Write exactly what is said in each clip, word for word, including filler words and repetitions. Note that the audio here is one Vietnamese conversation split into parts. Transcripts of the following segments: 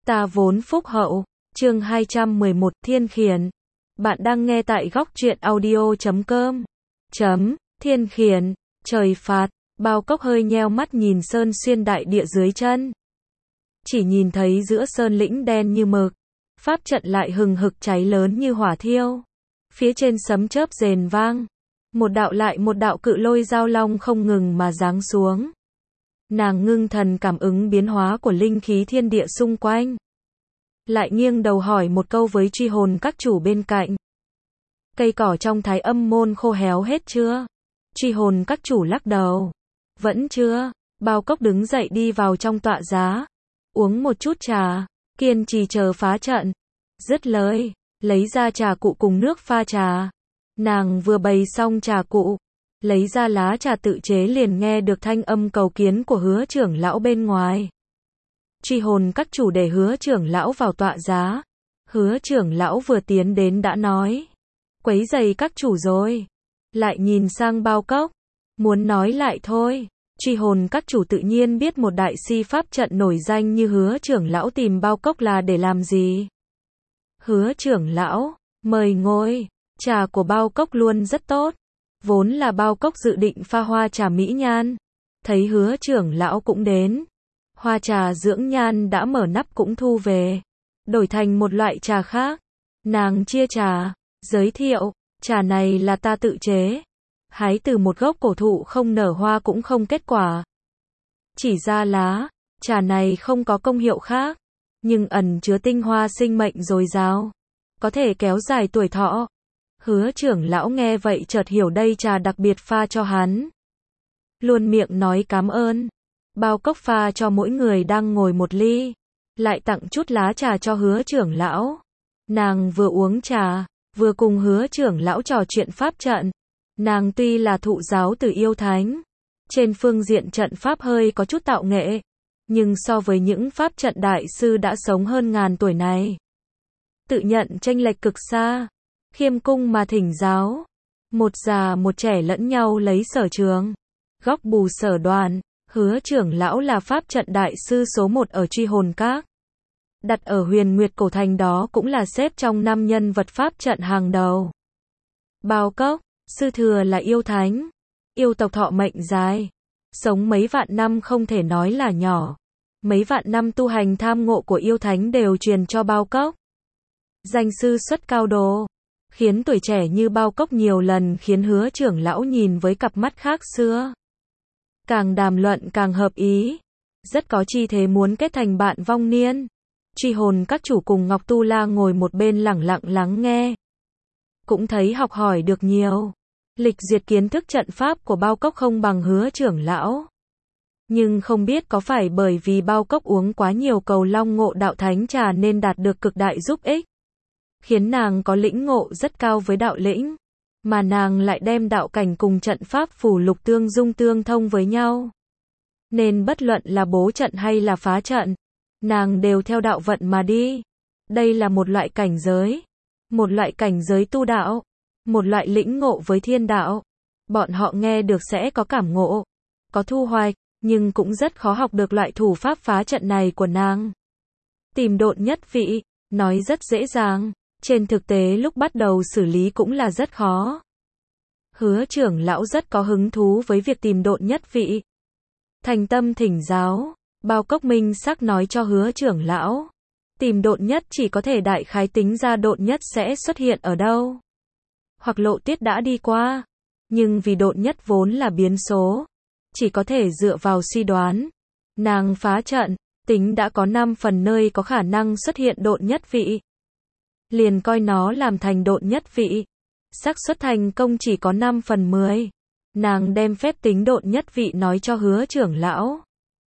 Ta vốn phúc hậu, chương hai trăm mười một, Thiên Khiển. Bạn đang nghe tại góc truyện audio chấm com. Chấm, Thiên Khiển, trời phạt, Bao Cốc hơi nheo mắt nhìn sơn xuyên đại địa dưới chân. Chỉ nhìn thấy giữa sơn lĩnh đen như mực, pháp trận lại hừng hực cháy lớn như hỏa thiêu. Phía trên sấm chớp rền vang, một đạo lại một đạo cự lôi giao long không ngừng mà giáng xuống. Nàng ngưng thần cảm ứng biến hóa của linh khí thiên địa xung quanh. Lại nghiêng đầu hỏi một câu với truy hồn các chủ bên cạnh. Cây cỏ trong Thái Âm môn khô héo hết chưa? Truy hồn các chủ lắc đầu. Vẫn chưa. Bao Cốc đứng dậy đi vào trong tọa giá. Uống một chút trà, kiên trì chờ phá trận. Dứt lời, lấy ra trà cụ cùng nước pha trà. Nàng vừa bày xong trà cụ, lấy ra lá trà tự chế liền nghe được thanh âm cầu kiến của Hứa trưởng lão bên ngoài. Truy hồn các chủ để Hứa trưởng lão vào tọa giá. Hứa trưởng lão vừa tiến đến đã nói, quấy rầy các chủ rồi. Lại nhìn sang Bao Cốc, muốn nói lại thôi. Truy hồn các chủ tự nhiên biết một đại si pháp trận nổi danh như Hứa trưởng lão tìm Bao Cốc là để làm gì. Hứa trưởng lão, mời ngồi. Trà của Bao Cốc luôn rất tốt. Vốn là Bao Cốc dự định pha hoa trà mỹ nhan. Thấy Hứa trưởng lão cũng đến. Hoa trà dưỡng nhan đã mở nắp cũng thu về. Đổi thành một loại trà khác. Nàng chia trà, giới thiệu, trà này là ta tự chế. Hái từ một gốc cổ thụ không nở hoa cũng không kết quả. Chỉ ra lá, trà này không có công hiệu khác. Nhưng ẩn chứa tinh hoa sinh mệnh dồi dào. Có thể kéo dài tuổi thọ. Hứa trưởng lão nghe vậy chợt hiểu đây trà đặc biệt pha cho hắn. Luôn miệng nói cảm ơn. Bao Cốc pha cho mỗi người đang ngồi một ly. Lại tặng chút lá trà cho Hứa trưởng lão. Nàng vừa uống trà, vừa cùng Hứa trưởng lão trò chuyện pháp trận. Nàng tuy là thụ giáo từ yêu thánh. Trên phương diện trận pháp hơi có chút tạo nghệ. Nhưng so với những pháp trận đại sư đã sống hơn ngàn tuổi này, tự nhận chênh lệch cực xa. Khiêm cung mà thỉnh giáo. Một già một trẻ lẫn nhau lấy sở trường. Góc bù sở đoàn. Hứa trưởng lão là pháp trận đại sư số một ở truy hồn các. Đặt ở Huyền Nguyệt Cổ Thành đó cũng là xếp trong năm nhân vật pháp trận hàng đầu. Bao Cốc, sư thừa là yêu thánh. Yêu tộc thọ mệnh dài. Sống mấy vạn năm không thể nói là nhỏ. Mấy vạn năm tu hành tham ngộ của yêu thánh đều truyền cho Bao Cốc. Danh sư xuất cao đồ. Khiến tuổi trẻ như Bao Cốc nhiều lần khiến Hứa trưởng lão nhìn với cặp mắt khác xưa. Càng đàm luận càng hợp ý. Rất có chi thế muốn kết thành bạn vong niên. Truy hồn các chủ cùng Ngọc Tu La ngồi một bên lẳng lặng lắng nghe. Cũng thấy học hỏi được nhiều. Lịch duyệt kiến thức trận pháp của Bao Cốc không bằng Hứa trưởng lão. Nhưng không biết có phải bởi vì Bao Cốc uống quá nhiều cầu long ngộ đạo thánh trà nên đạt được cực đại giúp ích. Khiến nàng có lĩnh ngộ rất cao với đạo lĩnh. Mà nàng lại đem đạo cảnh cùng trận pháp phù lục tương dung tương thông với nhau. Nên bất luận là bố trận hay là phá trận, nàng đều theo đạo vận mà đi. Đây là một loại cảnh giới. Một loại cảnh giới tu đạo. Một loại lĩnh ngộ với thiên đạo. Bọn họ nghe được sẽ có cảm ngộ. Có thu hoạch. Nhưng cũng rất khó học được loại thủ pháp phá trận này của nàng. Tìm độn nhất vị. Nói rất dễ dàng. Trên thực tế lúc bắt đầu xử lý cũng là rất khó. Hứa trưởng lão rất có hứng thú với việc tìm độn nhất vị. Thành tâm thỉnh giáo. Bao Cốc minh sắc nói cho Hứa trưởng lão. Tìm độn nhất chỉ có thể đại khái tính ra độn nhất sẽ xuất hiện ở đâu. Hoặc lộ tiết đã đi qua. Nhưng vì độn nhất vốn là biến số. Chỉ có thể dựa vào suy đoán. Nàng phá trận, tính đã có năm phần nơi có khả năng xuất hiện độn nhất vị. Liền coi nó làm thành độn nhất vị. Xác suất thành công chỉ có năm phần mười. Nàng đem phép tính độn nhất vị nói cho Hứa trưởng lão.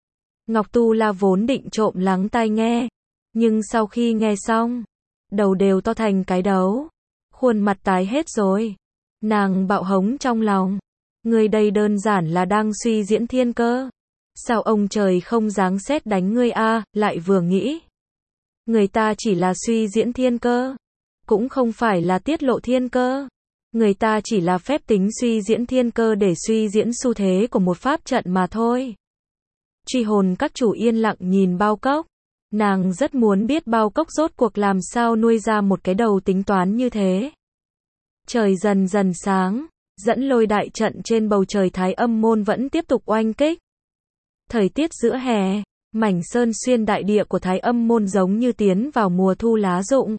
Ngọc Tu La vốn định trộm lắng tai nghe. Nhưng sau khi nghe xong, đầu đều to thành cái đấu. Khuôn mặt tái hết rồi. Nàng bạo hống trong lòng. Ngươi đây đơn giản là đang suy diễn thiên cơ. Sao ông trời không giáng sét đánh ngươi a? Lại vừa nghĩ. Người ta chỉ là suy diễn thiên cơ. Cũng không phải là tiết lộ thiên cơ. Người ta chỉ là phép tính suy diễn thiên cơ để suy diễn xu thế của một pháp trận mà thôi. Truy hồn các chủ yên lặng nhìn Bao Cốc. Nàng rất muốn biết bao cốc rốt cuộc làm sao nuôi ra một cái đầu tính toán như thế. Trời dần dần sáng, dẫn lôi đại trận trên bầu trời Thái Âm môn vẫn tiếp tục oanh kích. Thời tiết giữa hè, mảnh sơn xuyên đại địa của Thái Âm môn giống như tiến vào mùa thu lá rụng.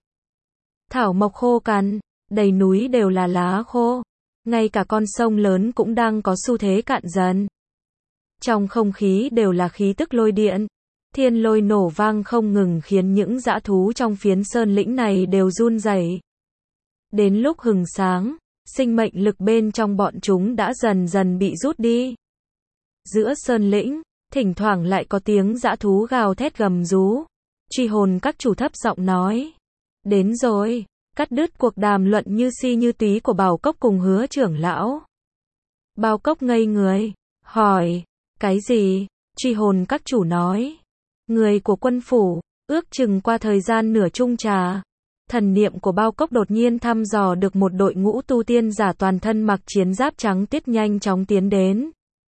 Thảo mộc khô cằn, đầy núi đều là lá khô. Ngay cả con sông lớn cũng đang có xu thế cạn dần. Trong không khí đều là khí tức lôi điện. Thiên lôi nổ vang không ngừng khiến những dã thú trong phiến sơn lĩnh này đều run rẩy. Đến lúc hừng sáng, sinh mệnh lực bên trong bọn chúng đã dần dần bị rút đi. Giữa sơn lĩnh, thỉnh thoảng lại có tiếng dã thú gào thét gầm rú. Truy hồn các chủ thấp giọng nói. Đến rồi, cắt đứt cuộc đàm luận như si như tí của Bảo Cốc cùng Hứa trưởng lão. Bao Cốc ngây người, hỏi, cái gì? Truy hồn các chủ nói. Người của quân phủ, ước chừng qua thời gian nửa chung trà. Thần niệm của Bao Cốc đột nhiên thăm dò được một đội ngũ tu tiên giả toàn thân mặc chiến giáp trắng tiết nhanh chóng tiến đến.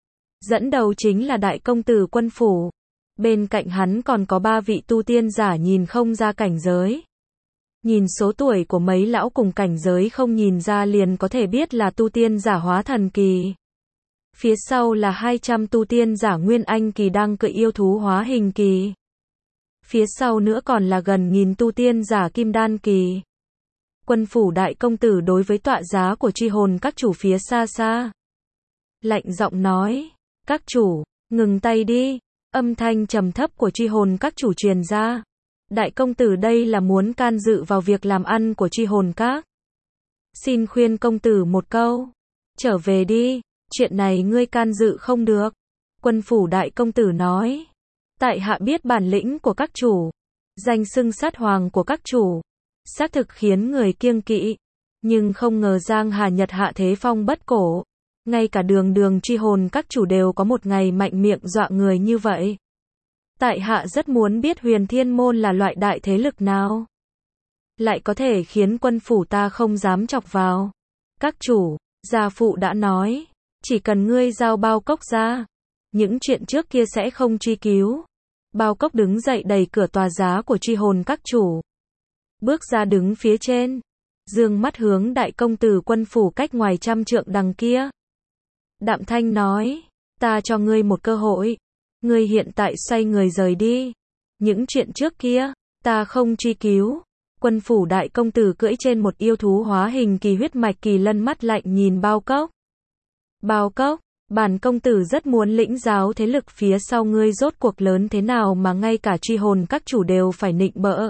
Dẫn đầu chính là đại công tử quân phủ. Bên cạnh hắn còn có ba vị tu tiên giả nhìn không ra cảnh giới. Nhìn số tuổi của mấy lão cùng cảnh giới không nhìn ra liền có thể biết là tu tiên giả hóa thần kỳ. Phía sau là hai trăm tu tiên giả nguyên anh kỳ đang cưỡi yêu thú hóa hình kỳ. Phía sau nữa còn là gần nghìn tu tiên giả kim đan kỳ. Quân phủ đại công tử đối với tọa giá của truy hồn các chủ phía xa xa. Lạnh giọng nói, các chủ, ngừng tay đi. Âm thanh trầm thấp của truy hồn các chủ truyền ra. Đại công tử đây là muốn can dự vào việc làm ăn của truy hồn các. Xin khuyên công tử một câu. Trở về đi, chuyện này ngươi can dự không được. Quân phủ đại công tử nói. Tại hạ biết bản lĩnh của các chủ. Danh xưng sát hoàng của các chủ. Xác thực khiến người kiêng kỵ. Nhưng không ngờ Giang Hà Nhật hạ thế phong bất cổ. Ngay cả đường đường truy hồn các chủ đều có một ngày mạnh miệng dọa người như vậy. Tại hạ rất muốn biết Huyền Thiên Môn là loại đại thế lực nào. Lại có thể khiến quân phủ ta không dám chọc vào. Các chủ, gia phụ đã nói. Chỉ cần ngươi giao Bao Cốc ra. Những chuyện trước kia sẽ không truy cứu. Bao Cốc đứng dậy đẩy cửa tòa giá của truy hồn các chủ. Bước ra đứng phía trên. Dương mắt hướng đại công tử quân phủ cách ngoài trăm trượng đằng kia. Đạm thanh nói. Ta cho ngươi một cơ hội. Ngươi hiện tại xoay người rời đi. Những chuyện trước kia, ta không truy cứu. Quân phủ đại công tử cưỡi trên một yêu thú hóa hình kỳ huyết mạch kỳ lân mắt lạnh nhìn Bao Cốc. Bao Cốc, bản công tử rất muốn lĩnh giáo thế lực phía sau ngươi rốt cuộc lớn thế nào mà ngay cả truy hồn các chủ đều phải nịnh bợ.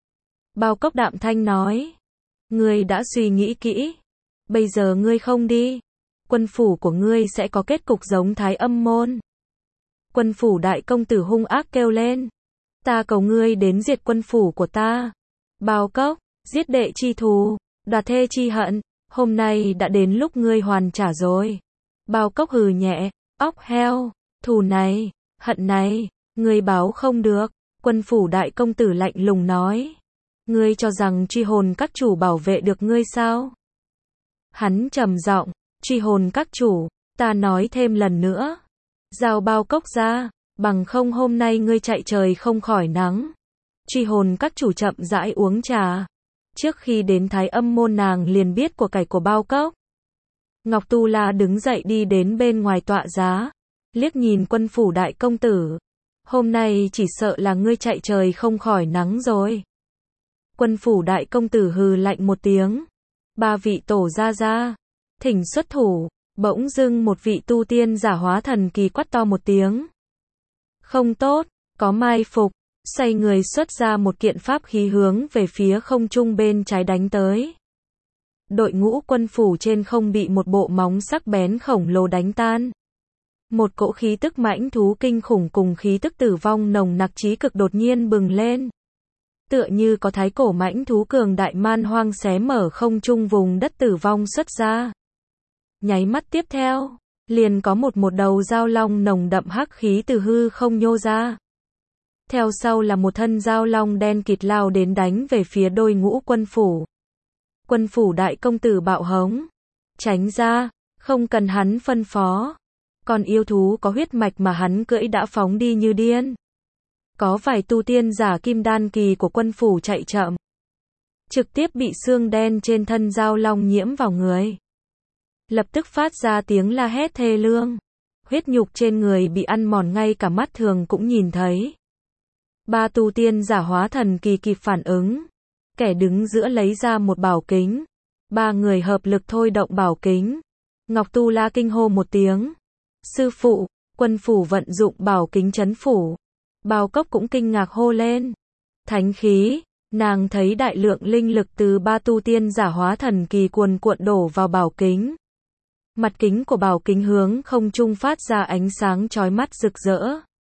Bao Cốc đạm thanh nói. Ngươi đã suy nghĩ kỹ. Bây giờ ngươi không đi. Quân phủ của ngươi sẽ có kết cục giống Thái Âm môn. Quân phủ đại công tử hung ác kêu lên. Ta cầu ngươi đến diệt quân phủ của ta. Bao Cốc, giết đệ chi thù, đoạt thê chi hận. Hôm nay đã đến lúc ngươi hoàn trả rồi. Bao Cốc hừ nhẹ. Óc heo, thù này, hận này, ngươi báo không được. Quân phủ đại công tử lạnh lùng nói. Ngươi cho rằng truy hồn các chủ bảo vệ được ngươi sao? Hắn trầm giọng. Truy hồn các chủ, ta nói thêm lần nữa. Giao Bao Cốc ra, bằng không hôm nay ngươi chạy trời không khỏi nắng. Truy hồn các chủ chậm rãi uống trà. Trước khi đến Thái Âm môn nàng liền biết của cải của Bao Cốc. Ngọc Tu La đứng dậy đi đến bên ngoài tọa giá. Liếc nhìn quân phủ đại công tử. Hôm nay chỉ sợ là ngươi chạy trời không khỏi nắng rồi. Quân phủ đại công tử hừ lạnh một tiếng. Ba vị tổ gia gia. Thỉnh xuất thủ. Bỗng dưng một vị tu tiên giả hóa thần kỳ quát to một tiếng. Không tốt, có mai phục. Xoay người xuất ra một kiện pháp khí hướng về phía không trung bên trái đánh tới. Đội ngũ quân phủ trên không bị một bộ móng sắc bén khổng lồ đánh tan. Một cỗ khí tức mãnh thú kinh khủng cùng khí tức tử vong nồng nặc chí cực đột nhiên bừng lên. Tựa như có thái cổ mãnh thú cường đại man hoang xé mở không trung vùng đất tử vong xuất ra. Nháy mắt tiếp theo, liền có một một đầu dao long nồng đậm hắc khí từ hư không nhô ra. Theo sau là một thân dao long đen kịt lao đến đánh về phía đôi ngũ quân phủ. Quân phủ đại công tử bạo hống. Tránh ra, không cần hắn phân phó. Còn yêu thú có huyết mạch mà hắn cưỡi đã phóng đi như điên. Có vài tu tiên giả kim đan kỳ của quân phủ chạy chậm, trực tiếp bị xương đen trên thân Dao Long nhiễm vào người. Lập tức phát ra tiếng la hét thê lương. Huyết nhục trên người bị ăn mòn ngay cả mắt thường cũng nhìn thấy. Ba tu tiên giả hóa thần kỳ kịp phản ứng. Kẻ đứng giữa lấy ra một bảo kính. Ba người hợp lực thôi động bảo kính. Ngọc Tu La kinh hô một tiếng. Sư phụ, quân phủ vận dụng bảo kính trấn phủ. Bao Cốc cũng kinh ngạc hô lên. Thánh khí, nàng thấy đại lượng linh lực từ ba tu tiên giả hóa thần kỳ cuồn cuộn đổ vào bảo kính. Mặt kính của bảo kính hướng không trung phát ra ánh sáng chói mắt rực rỡ.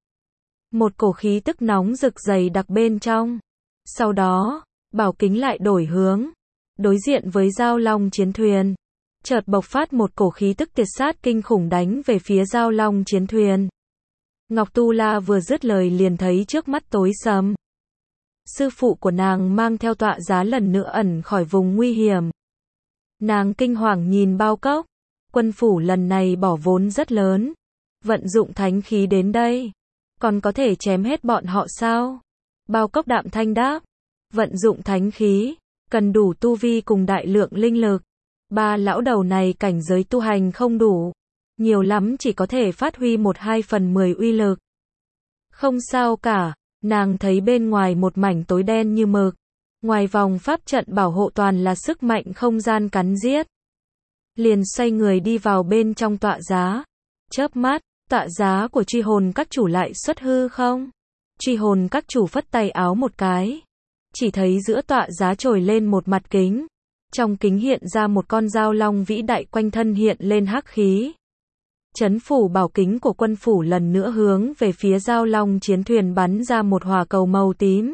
Một cổ khí tức nóng rực dày đặc bên trong. Sau đó, bảo kính lại đổi hướng, đối diện với Dao Long chiến thuyền. Chợt bộc phát một cổ khí tức tuyệt sát kinh khủng đánh về phía Dao Long chiến thuyền. Ngọc Tu La vừa dứt lời liền thấy trước mắt tối sầm. Sư phụ của nàng mang theo tọa giá lần nữa ẩn khỏi vùng nguy hiểm. Nàng kinh hoàng nhìn Bao Cốc. Quân phủ lần này bỏ vốn rất lớn. Vận dụng thánh khí đến đây. Còn có thể chém hết bọn họ sao? Bao Cốc đạm thanh đáp. Vận dụng thánh khí. Cần đủ tu vi cùng đại lượng linh lực. Ba lão đầu này cảnh giới tu hành không đủ. Nhiều lắm chỉ có thể phát huy một hai phần mười uy lực. Không sao cả. Nàng thấy bên ngoài một mảnh tối đen như mực. Ngoài vòng pháp trận bảo hộ toàn là sức mạnh không gian cắn giết. Liền xoay người đi vào bên trong tọa giá. Chớp mắt, tọa giá của truy hồn các chủ lại xuất hư không? Truy hồn các chủ phất tay áo một cái. Chỉ thấy giữa tọa giá trồi lên một mặt kính. Trong kính hiện ra một con dao long vĩ đại quanh thân hiện lên hắc khí. Chấn phủ bảo kính của quân phủ lần nữa hướng về phía Dao Long chiến thuyền bắn ra một hỏa cầu màu tím.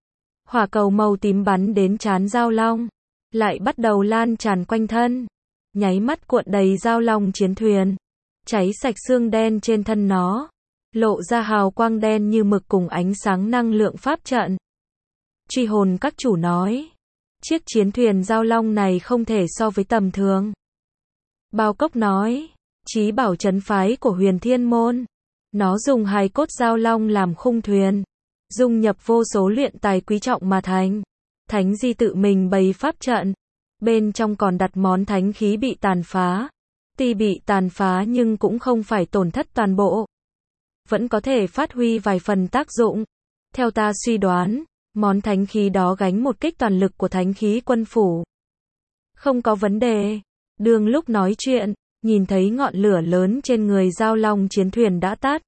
Hỏa cầu màu tím bắn đến trán Dao Long, lại bắt đầu lan tràn quanh thân, nháy mắt cuộn đầy Dao Long chiến thuyền, cháy sạch xương đen trên thân nó, lộ ra hào quang đen như mực cùng ánh sáng năng lượng pháp trận. Truy hồn các chủ nói, chiếc chiến thuyền Dao Long này không thể so với tầm thường. Bao Cốc nói, chí bảo trấn phái của Huyền Thiên Môn. Nó dùng hài cốt Dao Long làm khung thuyền, dung nhập vô số luyện tài quý trọng mà thành. Thánh Di tự mình bày pháp trận, bên trong còn đặt món thánh khí bị tàn phá. Tuy bị tàn phá nhưng cũng không phải tổn thất toàn bộ, vẫn có thể phát huy vài phần tác dụng. Theo ta suy đoán, món thánh khí đó gánh một kích toàn lực của thánh khí quân phủ. Không có vấn đề. Đương lúc nói chuyện, nhìn thấy ngọn lửa lớn trên người Dao Long chiến thuyền đã tắt.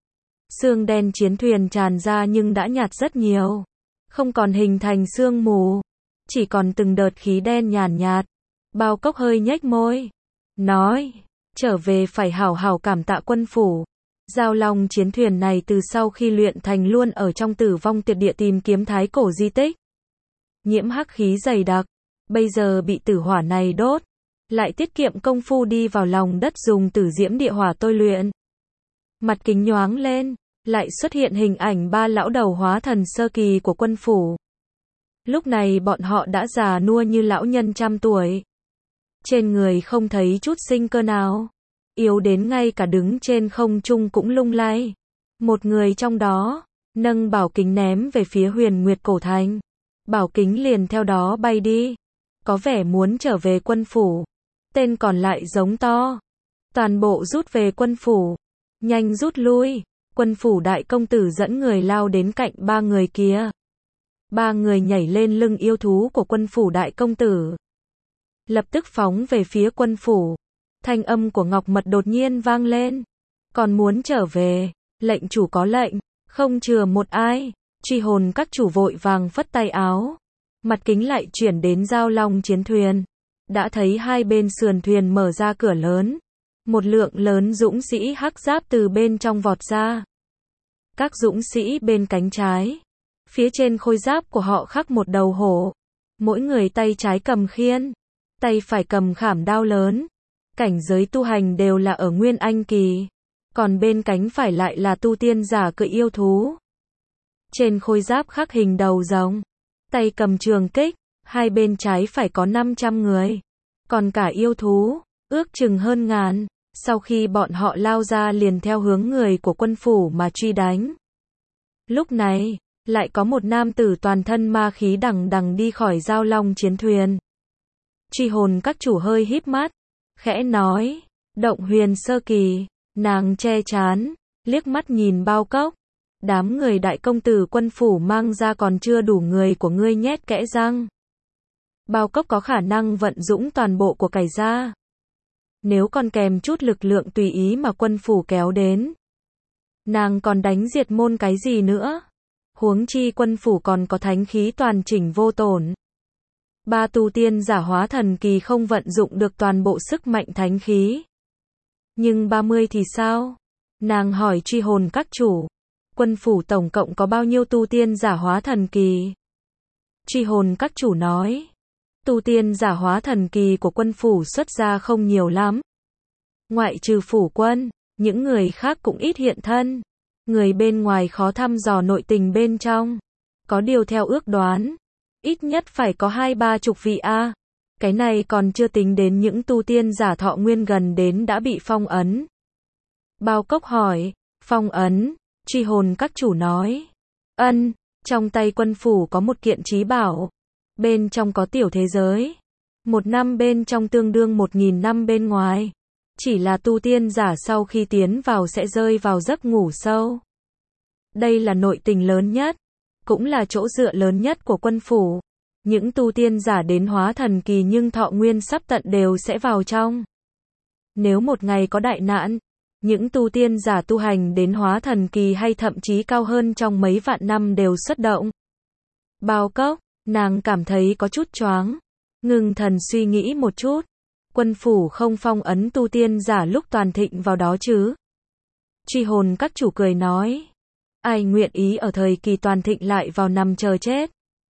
Sương đen chiến thuyền tràn ra nhưng đã nhạt rất nhiều. Không còn hình thành sương mù. Chỉ còn từng đợt khí đen nhàn nhạt. Bao Cốc hơi nhếch môi. Nói, trở về phải hảo hảo cảm tạ quân phủ. Dao Long chiến thuyền này từ sau khi luyện thành luôn ở trong Tử Vong Tuyệt Địa tìm kiếm thái cổ di tích. Nhiễm hắc khí dày đặc. Bây giờ bị tử hỏa này đốt. Lại tiết kiệm công phu đi vào lòng đất dùng tử diễm địa hỏa tôi luyện. Mặt kính nhoáng lên, lại xuất hiện hình ảnh ba lão đầu hóa thần sơ kỳ của quân phủ. Lúc này bọn họ đã già nua như lão nhân trăm tuổi. Trên người không thấy chút sinh cơ nào, yếu đến ngay cả đứng trên không trung cũng lung lay. Một người trong đó, nâng bảo kính ném về phía Huyền Nguyệt Cổ Thành. Bảo kính liền theo đó bay đi, có vẻ muốn trở về quân phủ. Tên còn lại giống to, toàn bộ rút về quân phủ, nhanh rút lui. Quân phủ đại công tử dẫn người lao đến cạnh ba người kia. Ba người nhảy lên lưng yêu thú của quân phủ đại công tử, lập tức phóng về phía quân phủ. Thanh âm của Ngọc Mật đột nhiên vang lên, còn muốn trở về, lệnh chủ có lệnh, không chừa một ai. Truy hồn các chủ vội vàng phất tay áo, mặt kính lại chuyển đến Dao Long chiến thuyền. Đã thấy hai bên sườn thuyền mở ra cửa lớn. Một lượng lớn dũng sĩ hắc giáp từ bên trong vọt ra. Các dũng sĩ bên cánh trái, phía trên khôi giáp của họ khắc một đầu hổ. Mỗi người tay trái cầm khiên, tay phải cầm khảm đao lớn. Cảnh giới tu hành đều là ở Nguyên Anh kỳ. Còn bên cánh phải lại là tu tiên giả cưỡi yêu thú. Trên khôi giáp khắc hình đầu rồng, tay cầm trường kích. Hai bên trái phải có năm trăm người. Còn cả yêu thú, ước chừng hơn ngàn. Sau khi bọn họ lao ra liền theo hướng người của quân phủ mà truy đánh. Lúc này, lại có một nam tử toàn thân ma khí đằng đằng đi khỏi Giao Long chiến thuyền. Truy hồn các chủ hơi híp mắt, khẽ nói, động huyền sơ kỳ, nàng che chán, liếc mắt nhìn Bao Cốc. Đám người đại công tử quân phủ mang ra còn chưa đủ người của ngươi nhét kẽ răng. Bao Cốc có khả năng vận dũng toàn bộ của cải gia. Nếu còn kèm chút lực lượng tùy ý mà quân phủ kéo đến, nàng còn đánh diệt môn cái gì nữa? Huống chi quân phủ còn có thánh khí toàn chỉnh vô tổn. Ba tu tiên giả hóa thần kỳ không vận dụng được toàn bộ sức mạnh thánh khí. Nhưng ba mươi thì sao? Nàng hỏi truy hồn các chủ. Quân phủ tổng cộng có bao nhiêu tu tiên giả hóa thần kỳ? Truy hồn các chủ nói. Tu tiên giả hóa thần kỳ của quân phủ xuất ra không nhiều lắm. Ngoại trừ phủ quân, những người khác cũng ít hiện thân. Người bên ngoài khó thăm dò nội tình bên trong. Có điều theo ước đoán, ít nhất phải có hai ba chục vị a. Cái này còn chưa tính đến những tu tiên giả thọ nguyên gần đến đã bị phong ấn. Bao Cốc hỏi, phong ấn, truy hồn các chủ nói. Ân, trong tay quân phủ có một kiện trí bảo. Bên trong có tiểu thế giới. Một năm bên trong tương đương một nghìn năm bên ngoài. Chỉ là tu tiên giả sau khi tiến vào sẽ rơi vào giấc ngủ sâu. Đây là nội tình lớn nhất, cũng là chỗ dựa lớn nhất của quân phủ. Những tu tiên giả đến hóa thần kỳ nhưng thọ nguyên sắp tận đều sẽ vào trong. Nếu một ngày có đại nạn, những tu tiên giả tu hành đến hóa thần kỳ hay thậm chí cao hơn trong mấy vạn năm đều xuất động. Bao Cốc, nàng cảm thấy có chút choáng. Ngừng thần suy nghĩ một chút. Quân phủ không phong ấn tu tiên giả lúc toàn thịnh vào đó chứ? Truy hồn các chủ cười nói. Ai nguyện ý ở thời kỳ toàn thịnh lại vào nằm chờ chết?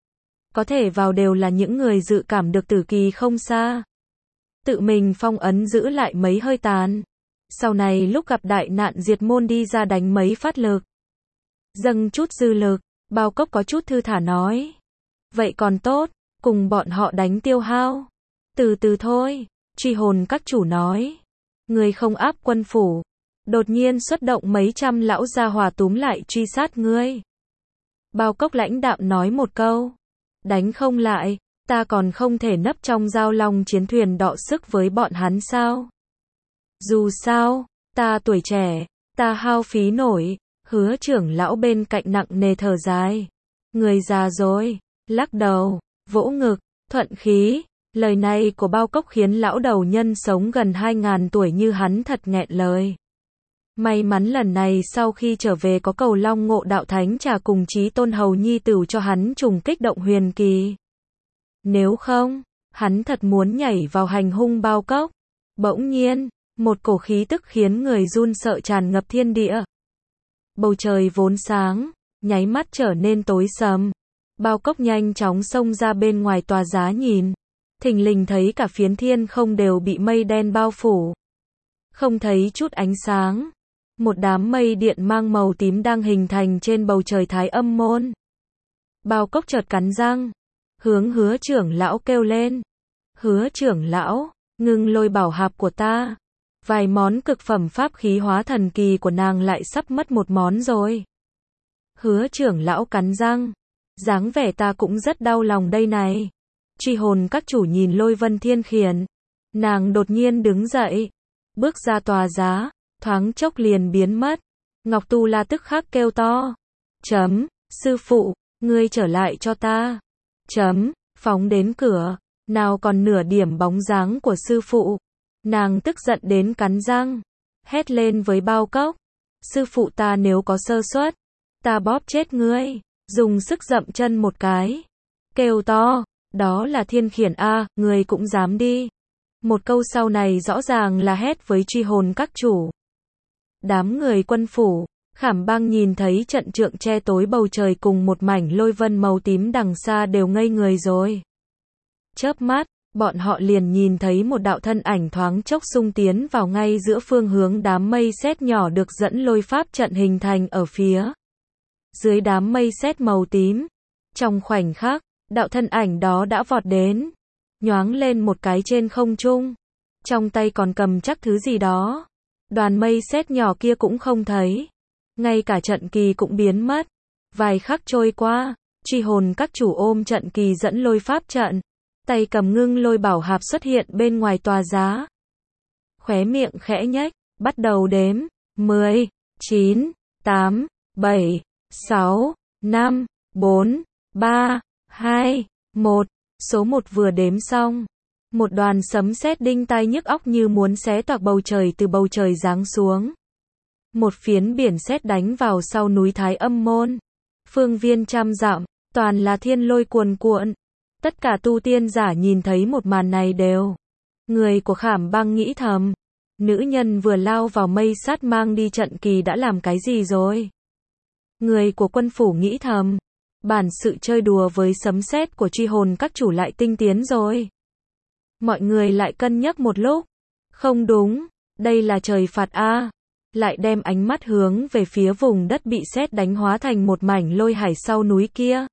Có thể vào đều là những người dự cảm được tử kỳ không xa. Tự mình phong ấn giữ lại mấy hơi tàn. Sau này lúc gặp đại nạn diệt môn đi ra đánh mấy phát lực. Dâng chút dư lực, Bao Cốc có chút thư thả nói. Vậy còn tốt, cùng bọn họ đánh tiêu hao. Từ từ thôi, truy hồn các chủ nói. Người không áp quân phủ. Đột nhiên xuất động mấy trăm lão gia hỏa túm lại truy sát ngươi. Bao Cốc lãnh đạm nói một câu. Đánh không lại, ta còn không thể nấp trong Giao Long chiến thuyền đọ sức với bọn hắn sao? Dù sao, ta tuổi trẻ, ta hao phí nổi. Hứa trưởng lão bên cạnh nặng nề thở dài. Người già rồi, lắc đầu, vỗ ngực, thuận khí. Lời này của Bao Cốc khiến lão đầu nhân sống gần hai ngàn tuổi như hắn thật nghẹn lời. May mắn lần này sau khi trở về có Cầu Long Ngộ Đạo Thánh trà cùng Chí Tôn Hầu Nhi Tửu cho hắn trùng kích động huyền kỳ. Nếu không, hắn thật muốn nhảy vào hành hung Bao Cốc. Bỗng nhiên, một cổ khí tức khiến người run sợ tràn ngập thiên địa. Bầu trời vốn sáng, nháy mắt trở nên tối sầm. Bao Cốc nhanh chóng xông ra bên ngoài tòa giá nhìn. Thình lình thấy cả phiến thiên không đều bị mây đen bao phủ. Không thấy chút ánh sáng. Một đám mây điện mang màu tím đang hình thành trên bầu trời Thái Âm môn. Bao Cốc chợt cắn răng, hướng Hứa trưởng lão kêu lên. Hứa trưởng lão, ngưng lôi bảo hạp của ta. Vài món cực phẩm pháp khí hóa thần kỳ của nàng lại sắp mất một món rồi. Hứa trưởng lão cắn răng, dáng vẻ ta cũng rất đau lòng đây này. Truy hồn các chủ nhìn Lôi Vân Thiên Khiển. Nàng đột nhiên đứng dậy, bước ra tòa giá, thoáng chốc liền biến mất. Ngọc Tu La tức khắc kêu to. Chấm, sư phụ, ngươi trở lại cho ta. Chấm, phóng đến cửa, nào còn nửa điểm bóng dáng của sư phụ. Nàng tức giận đến cắn răng, hét lên với Bao Cốc. Sư phụ ta nếu có sơ suất, ta bóp chết ngươi. Dùng sức dậm chân một cái, kêu to. Đó là Thiên Khiển a, người cũng dám đi. Một câu sau này rõ ràng là hét với truy hồn các chủ. Đám người quân phủ, Khảm Bang nhìn thấy trận trượng che tối bầu trời cùng một mảnh lôi vân màu tím đằng xa đều ngây người rồi. Chớp mắt, bọn họ liền nhìn thấy một đạo thân ảnh thoáng chốc xung tiến vào ngay giữa phương hướng đám mây sét nhỏ được dẫn lôi pháp trận hình thành ở phía dưới đám mây sét màu tím. Trong khoảnh khắc, đạo thân ảnh đó đã vọt đến, nhoáng lên một cái trên không trung, trong tay còn cầm chắc thứ gì đó. Đoàn mây sét nhỏ kia cũng không thấy, ngay cả trận kỳ cũng biến mất, Vài khắc trôi qua, truy hồn các chủ ôm trận kỳ dẫn lôi pháp trận, tay cầm ngưng lôi bảo hạp xuất hiện bên ngoài tòa giá. Khóe miệng khẽ nhếch, bắt đầu đếm, mười, chín, tám, bảy, sáu, năm, bốn, ba, hai, một, số một vừa đếm xong. Một đoàn sấm sét đinh tai nhức óc như muốn xé toạc bầu trời từ bầu trời giáng xuống. Một phiến biển sét đánh vào sau núi Thái Âm Môn. Phương viên trăm dặm, toàn là thiên lôi cuồn cuộn. Tất cả tu tiên giả nhìn thấy một màn này đều. Người của Khảm Băng nghĩ thầm. Nữ nhân vừa lao vào mây sắt mang đi trận kỳ đã làm cái gì rồi? Người của quân phủ nghĩ thầm. Bản sự chơi đùa với sấm sét của truy hồn các chủ lại tinh tiến rồi. Mọi người lại cân nhắc một lúc. Không đúng, đây là trời phạt a. Lại đem ánh mắt hướng về phía vùng đất bị sét đánh hóa thành một mảnh lôi hải sau núi kia.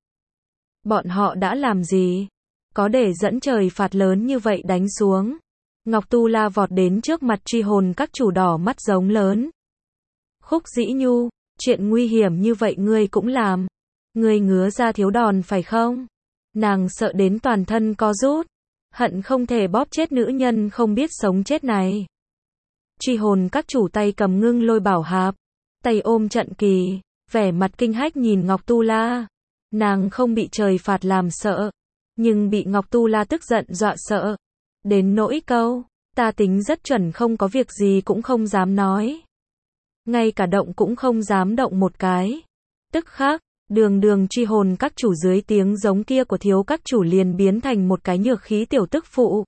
Bọn họ đã làm gì? Có để dẫn trời phạt lớn như vậy đánh xuống? Ngọc Tu La vọt đến trước mặt truy hồn các chủ đỏ mắt giống lớn. Khúc Dĩ Nhu, chuyện nguy hiểm như vậy ngươi cũng làm. Ngươi ngứa ra thiếu đòn phải không? Nàng sợ đến toàn thân co rút. Hận không thể bóp chết nữ nhân không biết sống chết này. Truy hồn các chủ tay cầm ngưng lôi bảo hạp, tay ôm trận kỳ, vẻ mặt kinh hách nhìn Ngọc Tu La. Nàng không bị trời phạt làm sợ, nhưng bị Ngọc Tu La tức giận dọa sợ. Đến nỗi câu, ta tính rất chuẩn không có việc gì cũng không dám nói. Ngay cả động cũng không dám động một cái. Tức khắc, đường đường truy hồn các chủ dưới tiếng giống kia của thiếu các chủ liền biến thành một cái nhược khí tiểu tức phụ.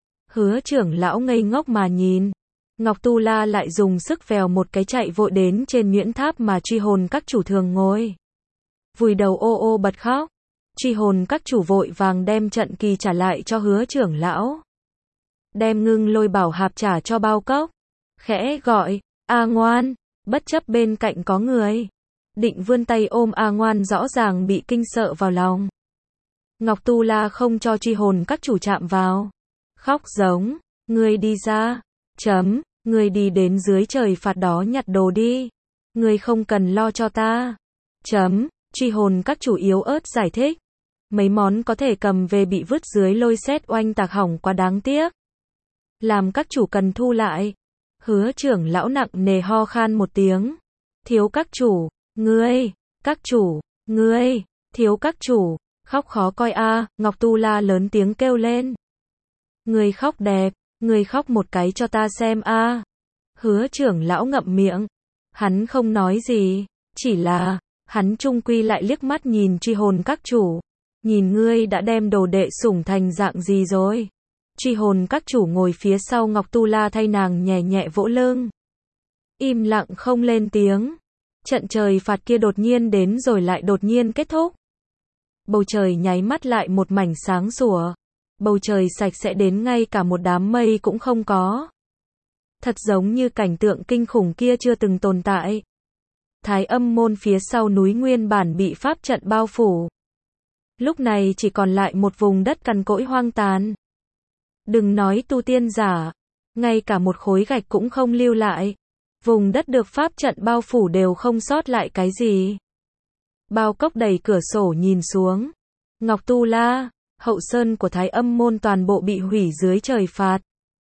Hứa trưởng lão ngây ngốc mà nhìn. Ngọc Tu La lại dùng sức vèo một cái chạy vội đến trên nhuyễn tháp mà truy hồn các chủ thường ngồi. Vùi đầu ô ô bật khóc. Truy hồn các chủ vội vàng đem trận kỳ trả lại cho hứa trưởng lão. Đem ngưng lôi bảo hạp trả cho Bao Cốc. Khẽ gọi, A Ngoan, bất chấp bên cạnh có người. Định vươn tay ôm A Ngoan rõ ràng bị kinh sợ vào lòng. Ngọc Tu La không cho truy hồn các chủ chạm vào. Khóc giống, ngươi đi ra, chấm, ngươi đi đến dưới trời phạt đó nhặt đồ đi. Ngươi không cần lo cho ta. Chấm, truy hồn các chủ yếu ớt giải thích. Mấy món có thể cầm về bị vứt dưới lôi sét oanh tạc hỏng quá đáng tiếc. Làm các chủ cần thu lại. Hứa trưởng lão nặng nề ho khan một tiếng. Thiếu các chủ, ngươi, các chủ, ngươi, thiếu các chủ, khóc khó coi a. À, Ngọc Tu La lớn tiếng kêu lên. Ngươi khóc đẹp, ngươi khóc một cái cho ta xem a. À. Hứa trưởng lão ngậm miệng. Hắn không nói gì, chỉ là, hắn trung quy lại liếc mắt nhìn truy hồn các chủ. Nhìn ngươi đã đem đồ đệ sủng thành dạng gì rồi. Truy hồn các chủ ngồi phía sau Ngọc Tu La thay nàng nhẹ nhẹ vỗ lưng. Im lặng không lên tiếng. Trận trời phạt kia đột nhiên đến rồi lại đột nhiên kết thúc. Bầu trời nháy mắt lại một mảnh sáng sủa. Bầu trời sạch sẽ đến ngay cả một đám mây cũng không có. Thật giống như cảnh tượng kinh khủng kia chưa từng tồn tại. Thái Âm Môn phía sau núi nguyên bản bị pháp trận bao phủ. Lúc này chỉ còn lại một vùng đất cằn cỗi hoang tàn. Đừng nói tu tiên giả, ngay cả một khối gạch cũng không lưu lại. Vùng đất được pháp trận bao phủ đều không sót lại cái gì. Bao Cốc đẩy cửa sổ nhìn xuống. Ngọc Tu La, hậu sơn của Thái Âm Môn toàn bộ bị hủy dưới trời phạt.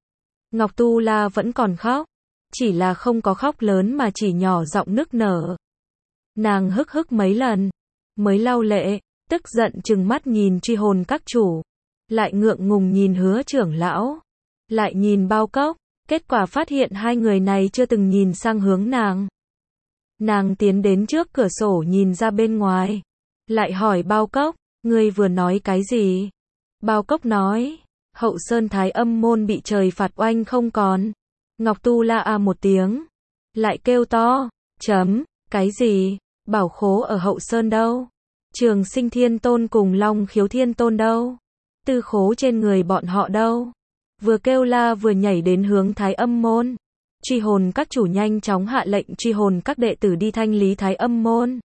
Ngọc Tu La vẫn còn khóc. Chỉ là không có khóc lớn mà chỉ nhỏ giọng nức nở. Nàng hức hức mấy lần, mới lau lệ, tức giận trừng mắt nhìn truy hồn các chủ. Lại ngượng ngùng nhìn hứa trưởng lão. Lại nhìn Bao Cốc. Kết quả phát hiện hai người này chưa từng nhìn sang hướng nàng. Nàng tiến đến trước cửa sổ nhìn ra bên ngoài. Lại hỏi Bao Cốc, ngươi vừa nói cái gì? Bao Cốc nói, hậu sơn Thái Âm Môn bị trời phạt oanh không còn. Ngọc Tu La a một tiếng. Lại kêu to, chấm, cái gì? Bảo khố ở hậu sơn đâu? Trường Sinh Thiên Tôn cùng Long Khiếu Thiên Tôn đâu? Tư khố trên người bọn họ đâu? Vừa kêu la vừa nhảy đến hướng Thái Âm Môn. Truy hồn các chủ nhanh chóng hạ lệnh truy hồn các đệ tử đi thanh lý Thái Âm Môn.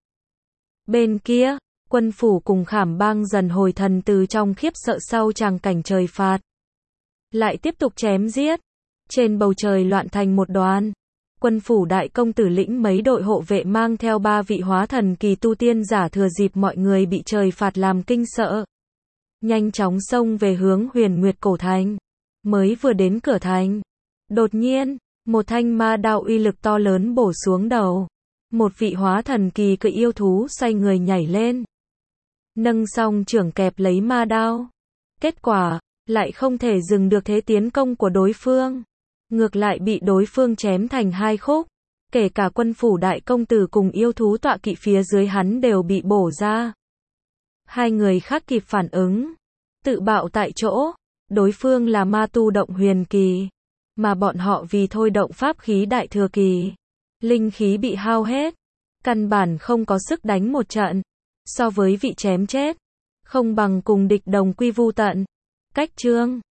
Bên kia, quân phủ cùng Khảm Bang dần hồi thần từ trong khiếp sợ sau tràng cảnh trời phạt. Lại tiếp tục chém giết. Trên bầu trời loạn thành một đoàn. Quân phủ đại công tử lĩnh mấy đội hộ vệ mang theo ba vị hóa thần kỳ tu tiên giả thừa dịp mọi người bị trời phạt làm kinh sợ. Nhanh chóng xông về hướng Huyền Nguyệt Cổ Thành. Mới vừa đến cửa thành. Đột nhiên, một thanh ma đao uy lực to lớn bổ xuống đầu. Một vị hóa thần kỳ cự yêu thú xoay người nhảy lên. Nâng song trưởng kẹp lấy ma đao. Kết quả, lại không thể dừng được thế tiến công của đối phương. Ngược lại bị đối phương chém thành hai khúc. Kể cả quân phủ đại công tử cùng yêu thú tọa kỵ phía dưới hắn đều bị bổ ra. Hai người khác kịp phản ứng. Tự bạo tại chỗ. Đối phương là ma tu động huyền kỳ. Mà bọn họ vì thôi động pháp khí đại thừa kỳ. Linh khí bị hao hết. Căn bản không có sức đánh một trận. So với vị chém chết. Không bằng cùng địch đồng quy vu tận. Cách chương